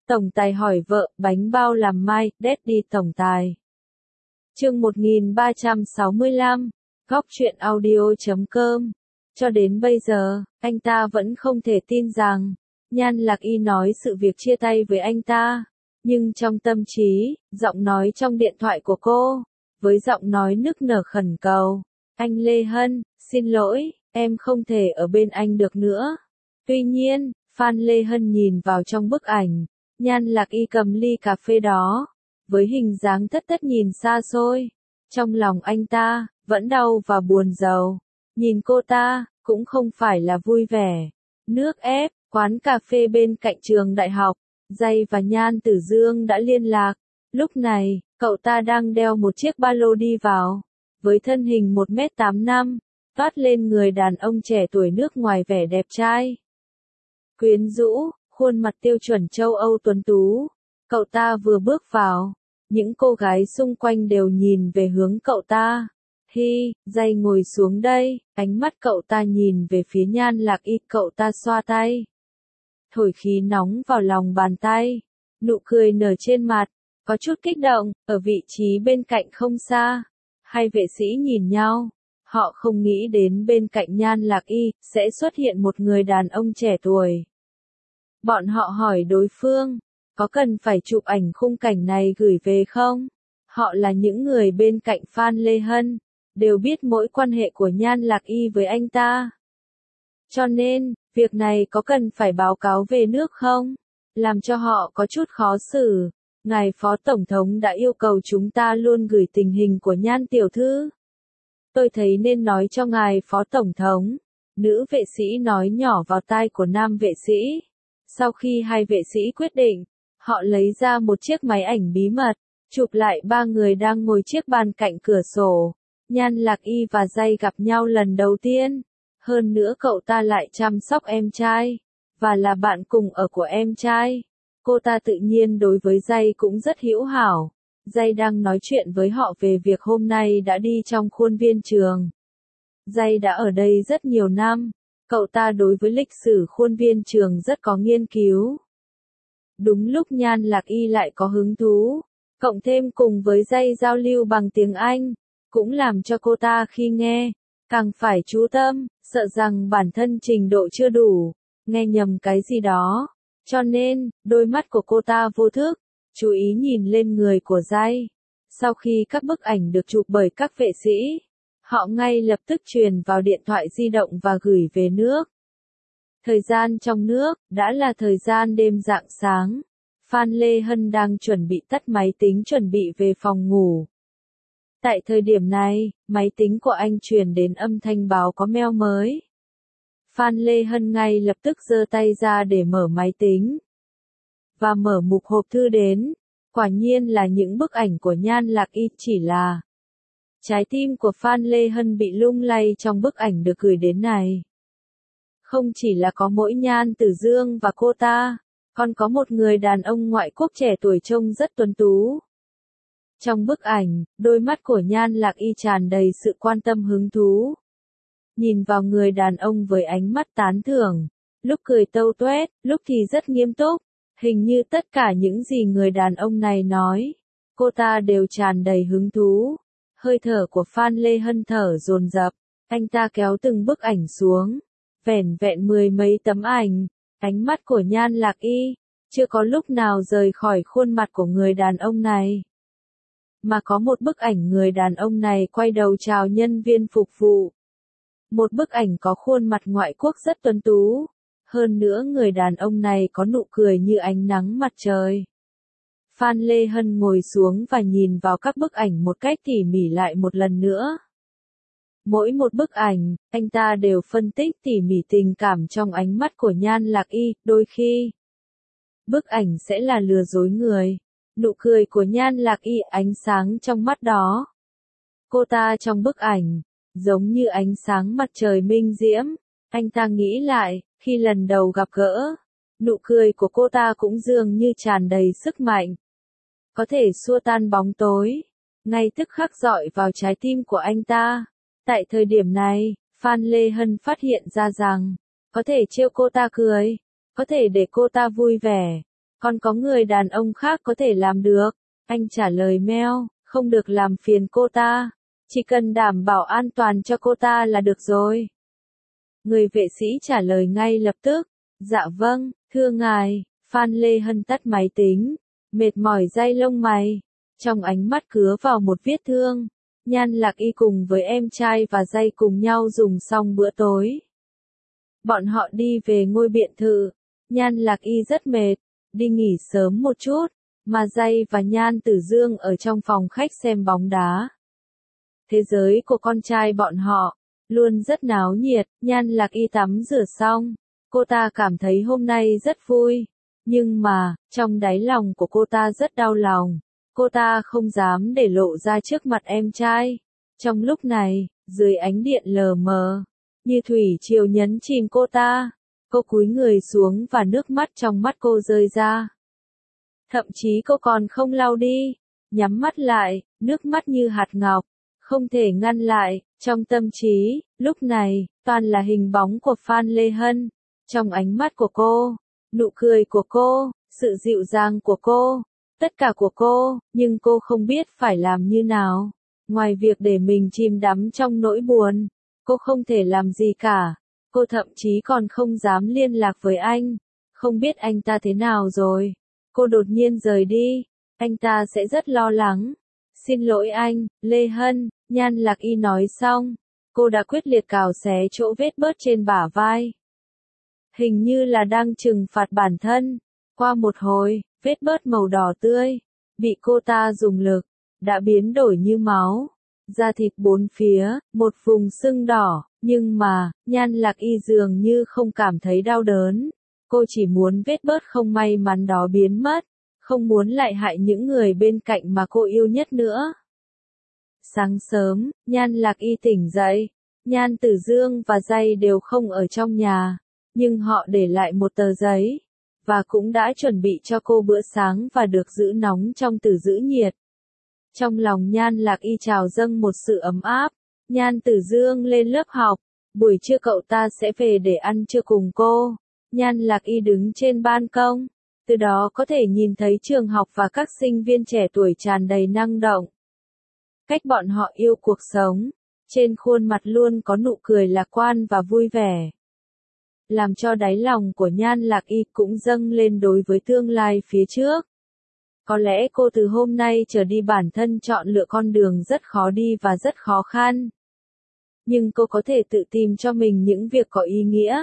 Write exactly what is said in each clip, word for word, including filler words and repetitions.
Tổng tài hỏi vợ, bánh bao làm mai, Daddy tổng tài. Chương một nghìn ba trăm sáu mươi lăm, góc truyện audio chấm com. Cho đến bây giờ, anh ta vẫn không thể tin rằng, Nhan Lạc Y nói sự việc chia tay với anh ta. Nhưng trong tâm trí, giọng nói trong điện thoại của cô, với giọng nói nức nở khẩn cầu. Anh Lê Hân, xin lỗi, em không thể ở bên anh được nữa. Tuy nhiên, Phan Lê Hân nhìn vào trong bức ảnh, Nhan Lạc Y cầm ly cà phê đó, với hình dáng thất thất nhìn xa xôi. Trong lòng anh ta, vẫn đau và buồn rầu. Nhìn cô ta, cũng không phải là vui vẻ. Nước ép, quán cà phê bên cạnh trường đại học, Jay và Nhan Tử Dương đã liên lạc. Lúc này, cậu ta đang đeo một chiếc ba lô đi vào. Với thân hình một mét tám năm, toát lên người đàn ông trẻ tuổi nước ngoài vẻ đẹp trai. Quyến rũ, khuôn mặt tiêu chuẩn châu Âu tuấn tú. Cậu ta vừa bước vào, những cô gái xung quanh đều nhìn về hướng cậu ta. Hi, Jay ngồi xuống đây, ánh mắt cậu ta nhìn về phía Nhan Lạc Y, cậu ta xoa tay. Thổi khí nóng vào lòng bàn tay, nụ cười nở trên mặt, có chút kích động, ở vị trí bên cạnh không xa. Hai vệ sĩ nhìn nhau, họ không nghĩ đến bên cạnh Nhan Lạc Y, sẽ xuất hiện một người đàn ông trẻ tuổi. Bọn họ hỏi đối phương, có cần phải chụp ảnh khung cảnh này gửi về không? Họ là những người bên cạnh Phan Lê Hân, đều biết mối quan hệ của Nhan Lạc Y với anh ta. Cho nên, việc này có cần phải báo cáo về nước không? Làm cho họ có chút khó xử. Ngài Phó Tổng thống đã yêu cầu chúng ta luôn gửi tình hình của Nhan tiểu thư. Tôi thấy nên nói cho ngài Phó Tổng thống. Nữ vệ sĩ nói nhỏ vào tai của nam vệ sĩ. Sau khi hai vệ sĩ quyết định, họ lấy ra một chiếc máy ảnh bí mật, chụp lại ba người đang ngồi chiếc bàn cạnh cửa sổ. Nhan Lạc Y và Jay gặp nhau lần đầu tiên. Hơn nữa cậu ta lại chăm sóc em trai, và là bạn cùng ở của em trai. Cô ta tự nhiên đối với Jay cũng rất hữu hảo. Jay đang nói chuyện với họ về việc hôm nay đã đi trong khuôn viên trường. Jay đã ở đây rất nhiều năm. Cậu ta đối với lịch sử khuôn viên trường rất có nghiên cứu. Đúng lúc Nhan Lạc Y lại có hứng thú, cộng thêm cùng với Jay giao lưu bằng tiếng Anh, cũng làm cho cô ta khi nghe, càng phải chú tâm, sợ rằng bản thân trình độ chưa đủ, nghe nhầm cái gì đó. Cho nên, đôi mắt của cô ta vô thức, chú ý nhìn lên người của Jay. Sau khi các bức ảnh được chụp bởi các vệ sĩ, họ ngay lập tức truyền vào điện thoại di động và gửi về nước. Thời gian trong nước, đã là thời gian đêm rạng sáng. Phan Lê Hân đang chuẩn bị tắt máy tính chuẩn bị về phòng ngủ. Tại thời điểm này, máy tính của anh truyền đến âm thanh báo có mail mới. Phan Lê Hân ngay lập tức giơ tay ra để mở máy tính. Và mở mục hộp thư đến. Quả nhiên là những bức ảnh của Nhan Lạc Y, chỉ là trái tim của Phan Lê Hân bị lung lay trong bức ảnh được gửi đến này. Không chỉ là có mỗi Nhan Tử Dương và cô ta, còn có một người đàn ông ngoại quốc trẻ tuổi trông rất tuấn tú. Trong bức ảnh, đôi mắt của Nhan Lạc Y tràn đầy sự quan tâm hứng thú. Nhìn vào người đàn ông với ánh mắt tán thưởng, lúc cười tâu tuét, lúc thì rất nghiêm túc. Hình như tất cả những gì người đàn ông này nói, cô ta đều tràn đầy hứng thú. Hơi thở của Phan Lê Hân thở dồn dập, anh ta kéo từng bức ảnh xuống, vẻn vẹn mười mấy tấm ảnh, ánh mắt của Nhan Lạc Y, chưa có lúc nào rời khỏi khuôn mặt của người đàn ông này. Mà có một bức ảnh người đàn ông này quay đầu chào nhân viên phục vụ. Một bức ảnh có khuôn mặt ngoại quốc rất tuấn tú. Hơn nữa người đàn ông này có nụ cười như ánh nắng mặt trời. Phan Lê Hân ngồi xuống và nhìn vào các bức ảnh một cách tỉ mỉ lại một lần nữa. Mỗi một bức ảnh, anh ta đều phân tích tỉ mỉ tình cảm trong ánh mắt của Nhan Lạc Y, đôi khi bức ảnh sẽ là lừa dối người. Nụ cười của Nhan Lạc Y, ánh sáng trong mắt đó. Cô ta trong bức ảnh, giống như ánh sáng mặt trời minh diễm. Anh ta nghĩ lại, khi lần đầu gặp gỡ, nụ cười của cô ta cũng dường như tràn đầy sức mạnh. Có thể xua tan bóng tối, ngay tức khắc dọi vào trái tim của anh ta. Tại thời điểm này, Phan Lê Hân phát hiện ra rằng, có thể trêu cô ta cười, có thể để cô ta vui vẻ, Còn có người đàn ông khác có thể làm được. Anh trả lời mail, không được làm phiền cô ta. Chỉ cần đảm bảo an toàn cho cô ta là được rồi. Người vệ sĩ trả lời ngay lập tức. Dạ vâng, thưa ngài. Phan Lê Hân tắt máy tính. Mệt mỏi day lông mày. Trong ánh mắt cứa vào một vết thương. Nhan Lạc Y cùng với em trai và Day cùng nhau dùng xong bữa tối. Bọn họ đi về ngôi biệt thự. Nhan Lạc Y rất mệt. Đi nghỉ sớm một chút. Mà Day và Nhan Tử Dương ở trong phòng khách xem bóng đá. Thế giới của con trai bọn họ luôn rất náo nhiệt. Nhan Lạc Y tắm rửa xong, cô ta cảm thấy hôm nay rất vui, nhưng mà trong đáy lòng của cô ta rất đau lòng. Cô ta không dám để lộ ra trước mặt em trai. Trong lúc này, dưới ánh điện lờ mờ, như thủy triều nhấn chìm cô ta, cô cúi người xuống và nước mắt trong mắt cô rơi ra. Thậm chí cô còn không lau đi, nhắm mắt lại, nước mắt như hạt ngọc, không thể ngăn lại. Trong tâm trí, lúc này, toàn là hình bóng của Phan Lê Hân. Trong ánh mắt của cô, nụ cười của cô, sự dịu dàng của cô, tất cả của cô, nhưng cô không biết phải làm như nào. Ngoài việc để mình chìm đắm trong nỗi buồn, cô không thể làm gì cả. Cô thậm chí còn không dám liên lạc với anh. Không biết anh ta thế nào rồi. Cô đột nhiên rời đi, anh ta sẽ rất lo lắng. Xin lỗi anh, Lê Hân. Nhan Lạc Y nói xong, cô đã quyết liệt cào xé chỗ vết bớt trên bả vai. Hình như là đang trừng phạt bản thân. Qua một hồi, vết bớt màu đỏ tươi, bị cô ta dùng lực, đã biến đổi như máu. Da thịt bốn phía, một vùng sưng đỏ, nhưng mà, Nhan Lạc Y dường như không cảm thấy đau đớn. Cô chỉ muốn vết bớt không may mắn đó biến mất, không muốn lại hại những người bên cạnh mà cô yêu nhất nữa. Sáng sớm, Nhan Lạc Y tỉnh dậy. Nhan Tử Dương và Day đều không ở trong nhà, nhưng họ để lại một tờ giấy, và cũng đã chuẩn bị cho cô bữa sáng và được giữ nóng trong tủ giữ nhiệt. Trong lòng Nhan Lạc Y trào dâng một sự ấm áp. Nhan Tử Dương lên lớp học, buổi trưa cậu ta sẽ về để ăn trưa cùng cô. Nhan Lạc Y đứng trên ban công, từ đó có thể nhìn thấy trường học và các sinh viên trẻ tuổi tràn đầy năng động. Cách bọn họ yêu cuộc sống, trên khuôn mặt luôn có nụ cười lạc quan và vui vẻ. Làm cho đáy lòng của Nhan Lạc Y cũng dâng lên đối với tương lai phía trước. Có lẽ cô từ hôm nay trở đi bản thân chọn lựa con đường rất khó đi và rất khó khăn. Nhưng cô có thể tự tìm cho mình những việc có ý nghĩa.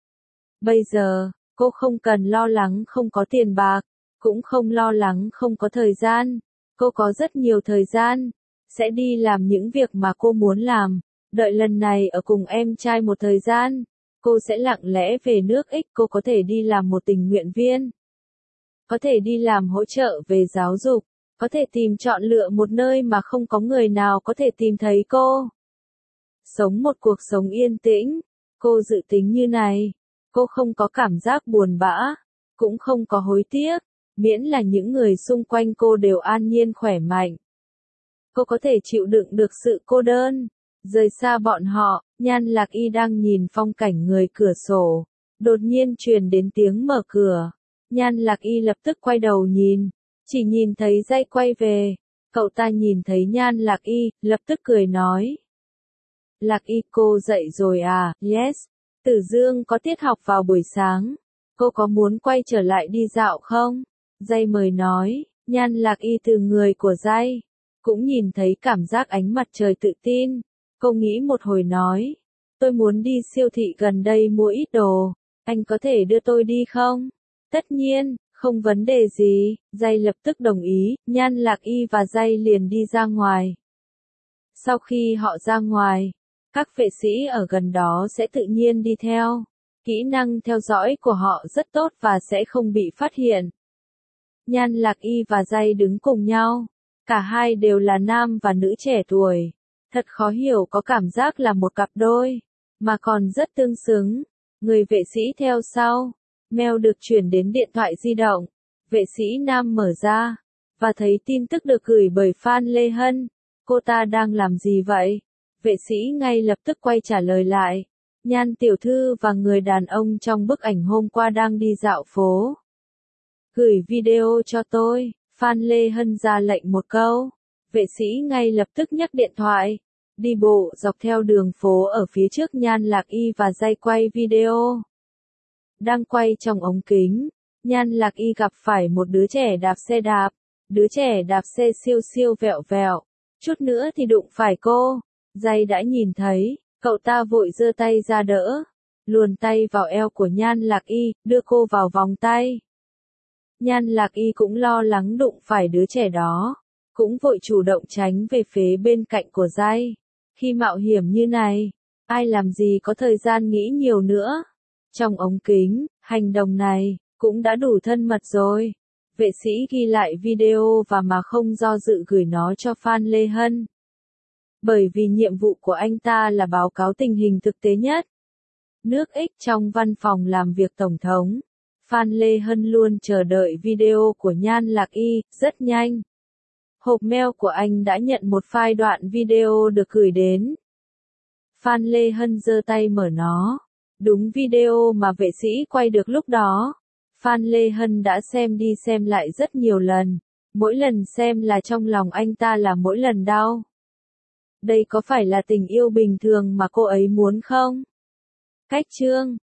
Bây giờ, cô không cần lo lắng không có tiền bạc, cũng không lo lắng không có thời gian. Cô có rất nhiều thời gian, sẽ đi làm những việc mà cô muốn làm. Đợi lần này ở cùng em trai một thời gian, cô sẽ lặng lẽ về nước X. Cô có thể đi làm một tình nguyện viên, có thể đi làm hỗ trợ về giáo dục, có thể tìm chọn lựa một nơi mà không có người nào có thể tìm thấy cô. Sống một cuộc sống yên tĩnh. Cô dự tính như này. Cô không có cảm giác buồn bã, cũng không có hối tiếc, miễn là những người xung quanh cô đều an nhiên khỏe mạnh. Cô có thể chịu đựng được sự cô đơn. Rời xa bọn họ, Nhan Lạc Y đang nhìn phong cảnh người cửa sổ. Đột nhiên truyền đến tiếng mở cửa. Nhan Lạc Y lập tức quay đầu nhìn, chỉ nhìn thấy Day quay về. Cậu ta nhìn thấy Nhan Lạc Y, lập tức cười nói. Lạc Y, cô dậy rồi à? Yes. Tử Dương có tiết học vào buổi sáng. Cô có muốn quay trở lại đi dạo không? Day mời nói. Nhan Lạc Y từ người của Day cũng nhìn thấy cảm giác ánh mặt trời tự tin. Cô nghĩ một hồi nói. Tôi muốn đi siêu thị gần đây mua ít đồ. Anh có thể đưa tôi đi không? Tất nhiên, không vấn đề gì. Day lập tức đồng ý. Nhan Lạc Y và Day liền đi ra ngoài. Sau khi họ ra ngoài, các vệ sĩ ở gần đó sẽ tự nhiên đi theo. Kỹ năng theo dõi của họ rất tốt và sẽ không bị phát hiện. Nhan Lạc Y và Day đứng cùng nhau. Cả hai đều là nam và nữ trẻ tuổi. Thật khó hiểu, có cảm giác là một cặp đôi, mà còn rất tương xứng. Người vệ sĩ theo sau. Mail được chuyển đến điện thoại di động. Vệ sĩ nam mở ra, và thấy tin tức được gửi bởi Phan Lê Hân. Cô ta đang làm gì vậy? Vệ sĩ ngay lập tức quay trả lời lại. Nhan tiểu thư và người đàn ông trong bức ảnh hôm qua đang đi dạo phố. Gửi video cho tôi, Phan Lê Hân ra lệnh một câu. Vệ sĩ ngay lập tức nhấc điện thoại, đi bộ dọc theo đường phố ở phía trước Nhan Lạc Y và dây quay video. Đang quay trong ống kính, Nhan Lạc Y gặp phải một đứa trẻ đạp xe đạp, đứa trẻ đạp xe siêu siêu vẹo vẹo, chút nữa thì đụng phải cô. Dây đã nhìn thấy, cậu ta vội giơ tay ra đỡ, luồn tay vào eo của Nhan Lạc Y, đưa cô vào vòng tay. Nhan Lạc Y cũng lo lắng đụng phải đứa trẻ đó, cũng vội chủ động tránh về phía bên cạnh của Dây. Khi mạo hiểm như này, ai làm gì có thời gian nghĩ nhiều nữa. Trong ống kính, hành động này cũng đã đủ thân mật rồi. Vệ sĩ ghi lại video và mà không do dự gửi nó cho Phan Lê Hân. Bởi vì nhiệm vụ của anh ta là báo cáo tình hình thực tế nhất. Nước X trong văn phòng làm việc Tổng thống. Phan Lê Hân luôn chờ đợi video của Nhan Lạc Y, rất nhanh. Hộp mail của anh đã nhận một file đoạn video được gửi đến. Phan Lê Hân giơ tay mở nó. Đúng video mà vệ sĩ quay được lúc đó. Phan Lê Hân đã xem đi xem lại rất nhiều lần. Mỗi lần xem là trong lòng anh ta là mỗi lần đau. Đây có phải là tình yêu bình thường mà cô ấy muốn không? Cách chương